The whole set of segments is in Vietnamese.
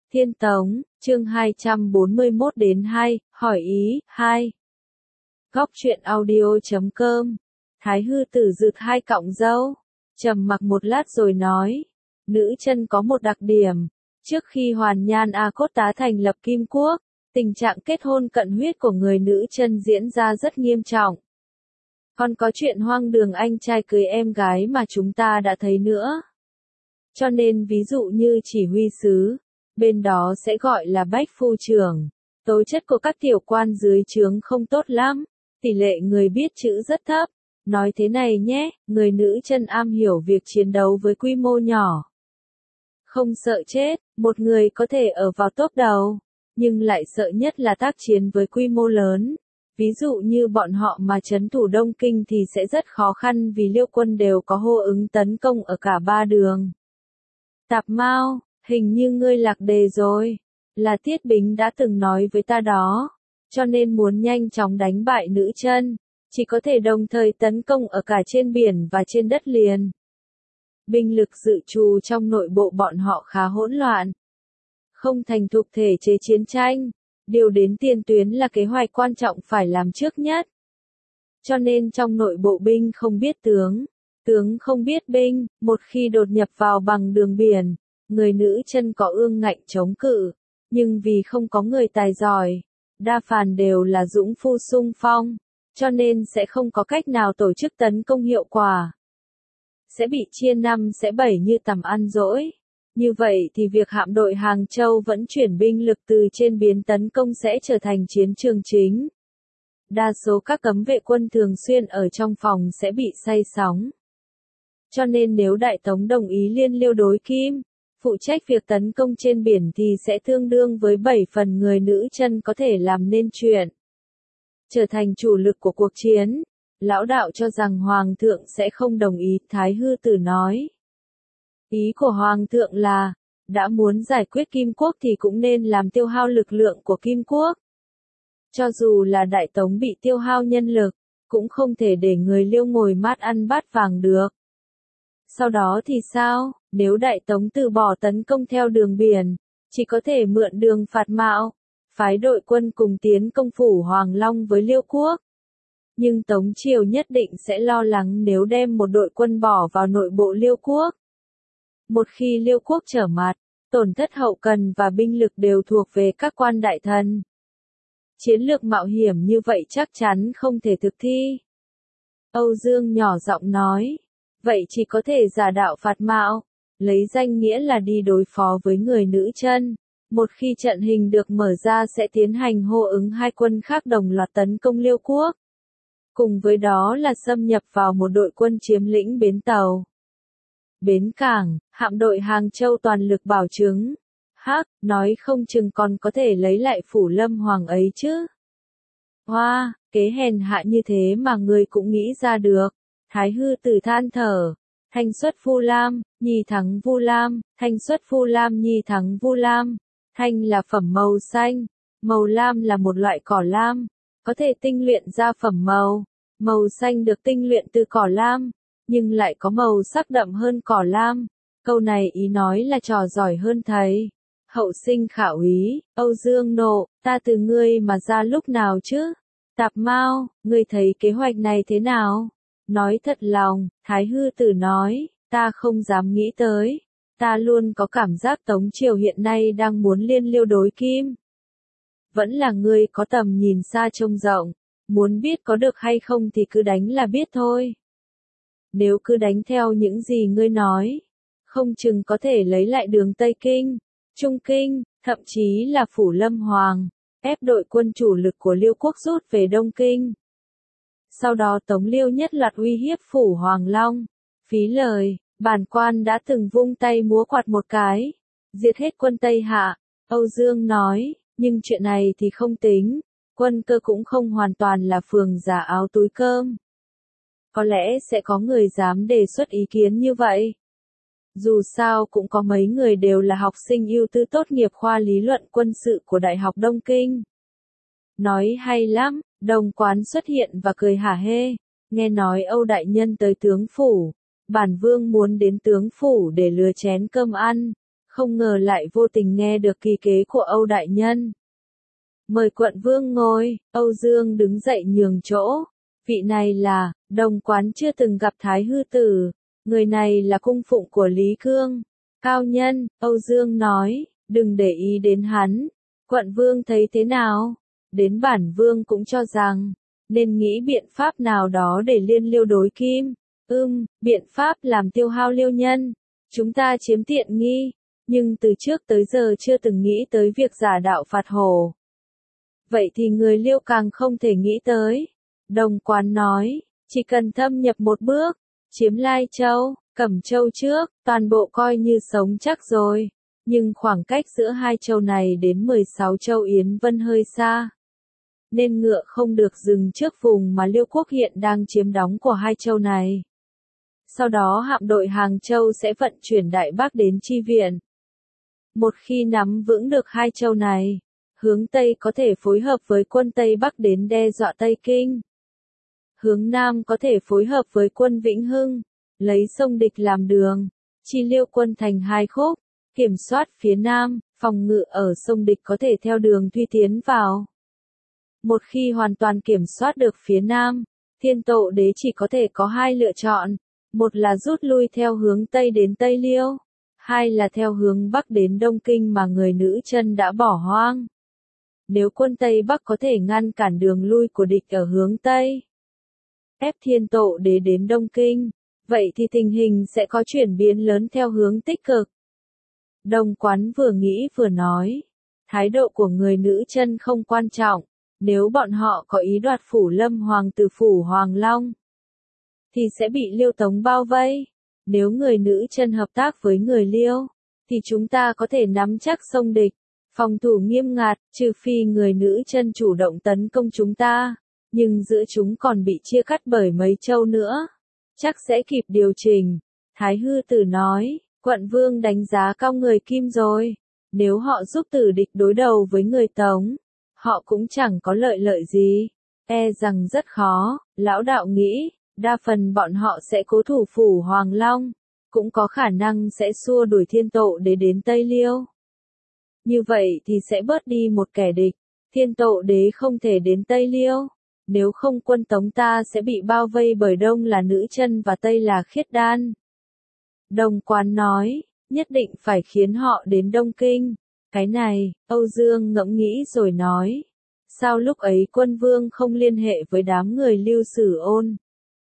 Thiên Tống, chương 241 đến 2, hỏi ý, 2. Góc truyện audio.com. Thái hư tử rực 2 cọng râu, trầm mặc một lát rồi nói, nữ chân có một đặc điểm, trước khi Hoàn Nhan A Cốt tá thành lập Kim Quốc, tình trạng kết hôn cận huyết của người nữ chân diễn ra rất nghiêm trọng. Còn có chuyện hoang đường anh trai cưới em gái mà chúng ta đã thấy nữa. Cho nên ví dụ như chỉ huy sứ, bên đó sẽ gọi là bách phu trưởng. Tố chất của các tiểu quan dưới trướng không tốt lắm, tỷ lệ người biết chữ rất thấp. Nói thế này nhé, người nữ chân am hiểu việc chiến đấu với quy mô nhỏ. Không sợ chết, một người có thể ở vào top đầu, nhưng lại sợ nhất là tác chiến với quy mô lớn. Ví dụ như bọn họ mà trấn thủ Đông Kinh thì sẽ rất khó khăn vì Liêu quân đều có hô ứng tấn công ở cả 3 đường. Tạp Mao, hình như ngươi lạc đề rồi, là Tiết Bính đã từng nói với ta đó, cho nên muốn nhanh chóng đánh bại nữ chân, chỉ có thể đồng thời tấn công ở cả trên biển và trên đất liền. Binh lực dự trù trong nội bộ bọn họ khá hỗn loạn, không thành thục thể chế chiến tranh, điều đến tiền tuyến là kế hoạch quan trọng phải làm trước nhất. Cho nên trong nội bộ binh không biết tướng, tướng không biết binh, một khi đột nhập vào bằng đường biển, người nữ chân có ương ngạnh chống cự, nhưng vì không có người tài giỏi, đa phần đều là dũng phu xung phong, cho nên sẽ không có cách nào tổ chức tấn công hiệu quả. Sẽ bị chia 5 sẽ 7 như tầm ăn dỗi. Như vậy thì việc hạm đội Hàng Châu vẫn chuyển binh lực từ trên biến tấn công sẽ trở thành chiến trường chính. Đa số các cấm vệ quân thường xuyên ở trong phòng sẽ bị say sóng. Cho nên nếu Đại Tống đồng ý liên Liêu đối Kim, phụ trách việc tấn công trên biển thì sẽ tương đương với 7 phần người nữ chân có thể làm nên chuyện. Trở thành chủ lực của cuộc chiến, lão đạo cho rằng Hoàng thượng sẽ không đồng ý, Thái hư tử nói. Ý của Hoàng thượng là, đã muốn giải quyết Kim Quốc thì cũng nên làm tiêu hao lực lượng của Kim Quốc. Cho dù là Đại Tống bị tiêu hao nhân lực, cũng không thể để người Liêu ngồi mát ăn bát vàng được. Sau đó thì sao, nếu Đại Tống từ bỏ tấn công theo đường biển, chỉ có thể mượn đường Phạt Mạo, phái đội quân cùng tiến công phủ Hoàng Long với Liêu Quốc. Nhưng Tống Triều nhất định sẽ lo lắng nếu đem một đội quân bỏ vào nội bộ Liêu Quốc. Một khi Liêu Quốc trở mặt, tổn thất hậu cần và binh lực đều thuộc về các quan đại thần. Chiến lược mạo hiểm như vậy chắc chắn không thể thực thi. Âu Dương nhỏ giọng nói, vậy chỉ có thể giả đạo Phạt Mạo, lấy danh nghĩa là đi đối phó với người nữ chân. Một khi trận hình được mở ra sẽ tiến hành hô ứng 2 quân khác đồng loạt tấn công Liêu Quốc. Cùng với đó là xâm nhập vào một đội quân chiếm lĩnh bến tàu. Bến cảng, hạm đội Hàng Châu toàn lực bảo chứng. Nói không chừng còn có thể lấy lại phủ Lâm Hoàng ấy chứ. Hoa, kế hèn hạ như thế mà người cũng nghĩ ra được. Thái hư tử than thở. Thanh xuất Vu Lam, nhi thắng Vu Lam, thanh xuất Vu Lam nhi thắng Vu Lam. Thanh là phẩm màu xanh, màu lam là một loại cỏ lam, có thể tinh luyện ra phẩm màu. Màu xanh được tinh luyện từ cỏ lam, nhưng lại có màu sắc đậm hơn cỏ lam. Câu này ý nói là trò giỏi hơn thầy. Hậu sinh khảo úy, Âu Dương nộ, ta từ ngươi mà ra lúc nào chứ? Tạp Mao, ngươi thấy kế hoạch này thế nào? Nói thật lòng, Thái hư tử nói, ta không dám nghĩ tới. Ta luôn có cảm giác Tống Triều hiện nay đang muốn liên Liêu đối Kim. Vẫn là ngươi có tầm nhìn xa trông rộng, muốn biết có được hay không thì cứ đánh là biết thôi. Nếu cứ đánh theo những gì ngươi nói, không chừng có thể lấy lại đường Tây Kinh, Trung Kinh, thậm chí là phủ Lâm Hoàng, ép đội quân chủ lực của Liêu Quốc rút về Đông Kinh. Sau đó Tống Liêu nhất loạt uy hiếp phủ Hoàng Long. Phí lời, bản quan đã từng vung tay múa quạt một cái, diệt hết quân Tây Hạ, Âu Dương nói, nhưng chuyện này thì không tính, quân cơ cũng không hoàn toàn là phường giả áo túi cơm. Có lẽ sẽ có người dám đề xuất ý kiến như vậy. Dù sao cũng có mấy người đều là học sinh ưu tú tốt nghiệp khoa lý luận quân sự của Đại học Đông Kinh. Nói hay lắm, Đồng Quán xuất hiện và cười hả hê, nghe nói Âu đại nhân tới tướng phủ, bản vương muốn đến tướng phủ để lừa chén cơm ăn, không ngờ lại vô tình nghe được kỳ kế của Âu đại nhân. Mời quận vương ngồi, Âu Dương đứng dậy nhường chỗ. Vị này là, Đồng Quán chưa từng gặp Thái Hư Tử, người này là cung phụng của Lý Cương. Cao nhân, Âu Dương nói, đừng để ý đến hắn. Quận vương thấy thế nào? Đến bản vương cũng cho rằng, nên nghĩ biện pháp nào đó để liên liêu đối kim. Biện pháp làm tiêu hao liêu nhân. Chúng ta chiếm tiện nghi, nhưng từ trước tới giờ chưa từng nghĩ tới việc giả đạo phạt hổ. Vậy thì người liêu càng không thể nghĩ tới. Đồng Quán nói, chỉ cần thâm nhập một bước, chiếm Lai Châu, Cẩm Châu trước, toàn bộ coi như sống chắc rồi. Nhưng khoảng cách giữa hai châu này đến 16 châu Yến Vân hơi xa. Nên ngựa không được dừng trước vùng mà Liêu quốc hiện đang chiếm đóng của hai châu này. Sau đó hạm đội Hàng Châu sẽ vận chuyển Đại Bắc đến chi viện. Một khi nắm vững được hai châu này, hướng Tây có thể phối hợp với quân Tây Bắc đến đe dọa Tây Kinh. Hướng Nam có thể phối hợp với quân Vĩnh Hưng, lấy sông địch làm đường, chi Liêu quân thành hai khúc, kiểm soát phía Nam, phòng ngự ở sông địch có thể theo đường Thuy tiến vào. Một khi hoàn toàn kiểm soát được phía Nam, Thiên Tộ Đế chỉ có thể có hai lựa chọn, một là rút lui theo hướng Tây đến Tây Liêu, hai là theo hướng Bắc đến Đông Kinh mà người nữ chân đã bỏ hoang. Nếu quân Tây Bắc có thể ngăn cản đường lui của địch ở hướng Tây, ép Thiên Tộ Đế đến Đông Kinh, vậy thì tình hình sẽ có chuyển biến lớn theo hướng tích cực. Đồng Quán vừa nghĩ vừa nói, thái độ của người nữ chân không quan trọng, nếu bọn họ có ý đoạt phủ Lâm Hoàng từ phủ Hoàng Long, thì sẽ bị Liêu Tống bao vây. Nếu người nữ chân hợp tác với người Liêu, thì chúng ta có thể nắm chắc sông địch, phòng thủ nghiêm ngặt, trừ phi người nữ chân chủ động tấn công chúng ta, nhưng giữa chúng còn bị chia cắt bởi mấy châu nữa, chắc sẽ kịp điều chỉnh. Thái Hư Tử nói, quận vương đánh giá cao người Kim rồi, nếu họ giúp tử địch đối đầu với người Tống, họ cũng chẳng có lợi gì, e rằng rất khó. Lão đạo nghĩ, đa phần bọn họ sẽ cố thủ phủ Hoàng Long, cũng có khả năng sẽ xua đuổi Thiên Tộ Đế đến Tây Liêu. Như vậy thì sẽ bớt đi một kẻ địch, Thiên Tộ Đế không thể đến Tây Liêu, nếu không quân Tống ta sẽ bị bao vây bởi Đông là Nữ Chân và Tây là Khiết Đan. Đồng Quán nói, nhất định phải khiến họ đến Đông Kinh. Cái này, Âu Dương ngẫm nghĩ rồi nói, sao lúc ấy quân vương không liên hệ với đám người Lưu Sử Ôn?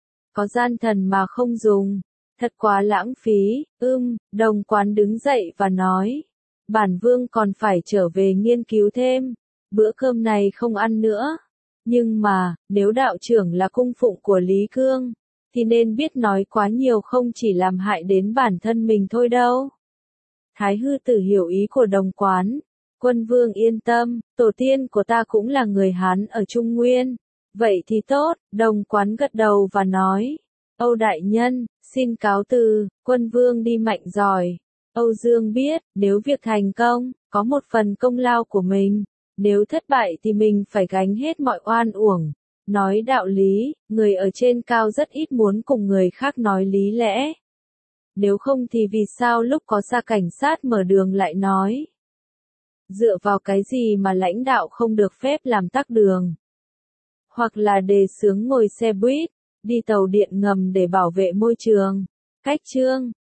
Có gian thần mà không dùng, thật quá lãng phí. Đồng Quán đứng dậy và nói, bản vương còn phải trở về nghiên cứu thêm, bữa cơm này không ăn nữa. Nhưng mà, nếu đạo trưởng là cung phụng của Lý Cương, thì nên biết nói quá nhiều không chỉ làm hại đến bản thân mình thôi đâu. Thái Hư Tử hiểu ý của Đồng Quán. Quân vương yên tâm, tổ tiên của ta cũng là người Hán ở Trung Nguyên. Vậy thì tốt, Đồng Quán gật đầu và nói, Âu đại nhân, xin cáo từ, quân vương đi mạnh giỏi. Âu Dương biết, nếu việc thành công, có một phần công lao của mình, nếu thất bại thì mình phải gánh hết mọi oan uổng. Nói đạo lý, người ở trên cao rất ít muốn cùng người khác nói lý lẽ. Nếu không thì vì sao lúc có xa cảnh sát mở đường lại nói? Dựa vào cái gì mà lãnh đạo không được phép làm tắc đường? Hoặc là đề xướng ngồi xe buýt, đi tàu điện ngầm để bảo vệ môi trường? Cách chương